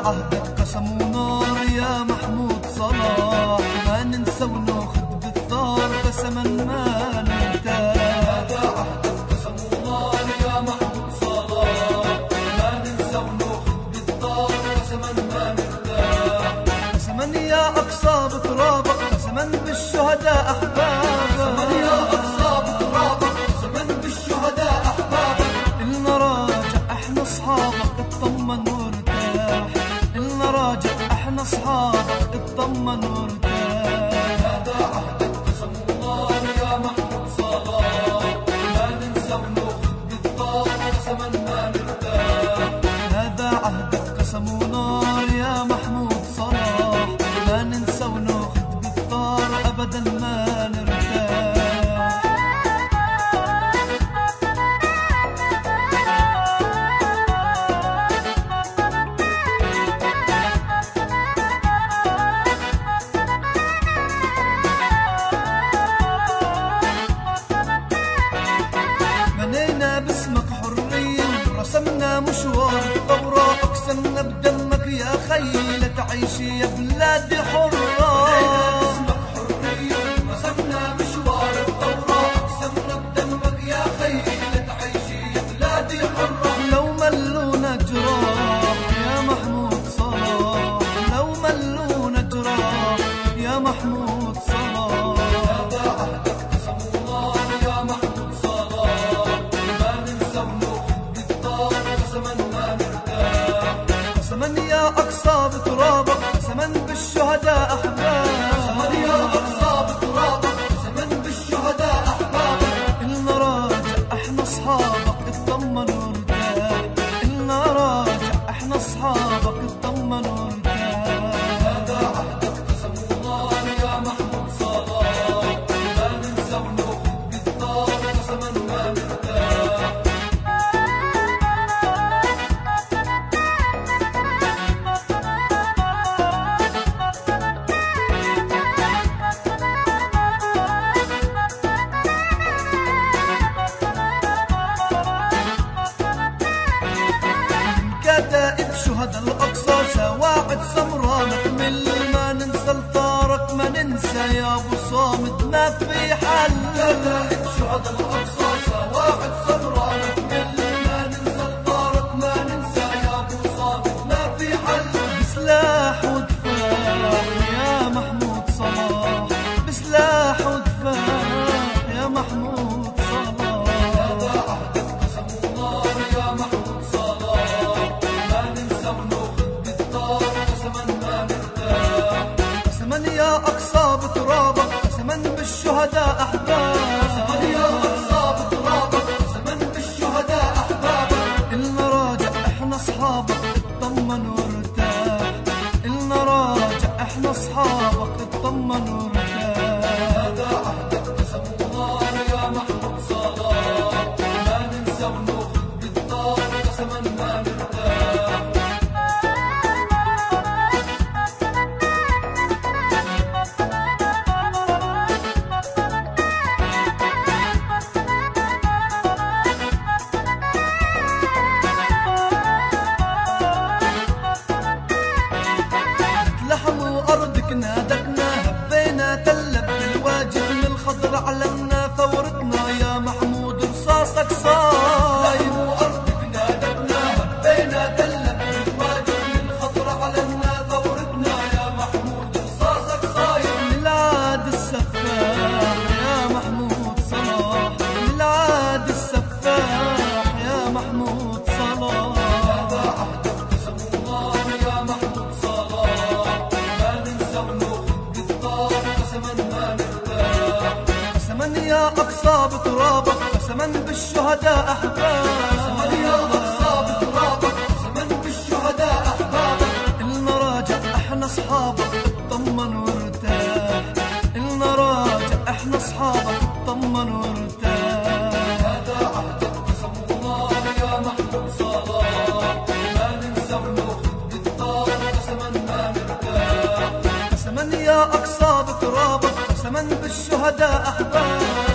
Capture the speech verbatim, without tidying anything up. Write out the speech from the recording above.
عهدك قسم ونار يا محمود صلاح، ما ننسى وناخد بالثار قسما ما نرتاح. هذا عهدك قسم ونار يا محمود صلاح، ما ننسى وناخد بالثار قسما ما نرتاح. قسما يا أقصى بترابك، قسما بالشهداء أحبابك، قسما يا أقصى بترابك، قسما بالشهداء أحبابك. إلنا راجع احنا أصحابك اطمن وارتاح، إلنا راجع احنا أصحابك اطمن وارتاح. هذا عهدك قسم ونار يا محمود صلاح، ما ننسى وناخد بالثار قسما ما نرتاح. هذا عهدك قسم ونار يا محمود صلاح، ما ننسى وناخد بالثار أبدا ما نرتاح. بنينا باسمك حرية، رسمنا مشوار الثورة، أقسمنا بدمك يا خي لتعيش يا بلادي حرة. باسمك حرية، رسمنا مشوار الثورة، أقسمنا بدمك يا خي لتعيشي يا بلادي حرة. لو ملونا جراح يا محمود صلاح، لو ملونا جراح يا محمود صلاح. هذا عهدك قسم ونار يا محمود صلاح، ما ننسى وناخد بالثار قسما ما نرتاح. قسما يا أقصى بترابك، قسما بالشهداء أحبابك، قسما يا أقصى بترابك، قسما بالشهداء أحبابك. إلنا راجع احنا أصحابك اطمن وارتاح، إلنا راجع احنا أصحابك اطمن وارتاح. هذا عهدك قسم ونار يا محمود صلاح، ما ننسى وناخد بالثار قسما ما نرتاح. كتائب شهداء الأقصى سواعد سمراء نحمل، ما ننسى الفارق ما ننسى يا أبو صامد ما في حل. كتائب شهداء الأقصى سواعد سمراء نحمل، ما ننسى الفارق ما ننسى يا أبو صامد ما في حل. بسلاح ودفاع يا محمود صلاح، بسلاح ودفاع يا محمود صلاح. هذا عهدك قسم ونار يا محمود صلاح، ما ننسى وناخد بالثار قسما ما نرتاح. قسما يا أقصى بترابك، قسما بالشهداء أحبابك، قسما يا أقصى بترابك، قسما بالشهداء أحبابك. إلنا راجع احنا أصحابك اطمن وارتاح، إلنا راجع احنا أصحابك اطمن وارتاح. هذا عهدك قسم ونار يا محمود صلاح، ما ننسى وناخد بالثار قسما ما نرتاح. لحم وأرضك نادتنا، هبينا تلب بالواجب من الخضر علمنا ثورتنا يا محمود رصاصك صايم. لحم وأرضك نادتنا، هبينا دلب بالواجب من خطر علمنا ثورتنا يا محمود رصاصك صايم. للعاد السفاح يا محمود صلاح، للعاد السفاح يا محمود صلاح. هذا عهدك قسم ونار يا محمود صلاح، ما ننسى وناخد بالثار قسما ما نرتاح. قسما يا أقصى بترابك، قسما بالشهداء أحبابك، قسما يا أقصى بترابك، قسما بالشهداء أحبابك. إلنا راجع احنا أصحابك اطمن وارتاح، إلنا راجع احنا أصحابك اطمن وارتاح. هذا عهدك قسم ونار يا محمود صلاح، ما ننسى وناخد بالثار قسما ما نرتاح. قسما يا أقصى بترابك، قسما بالشهداء أحبابك،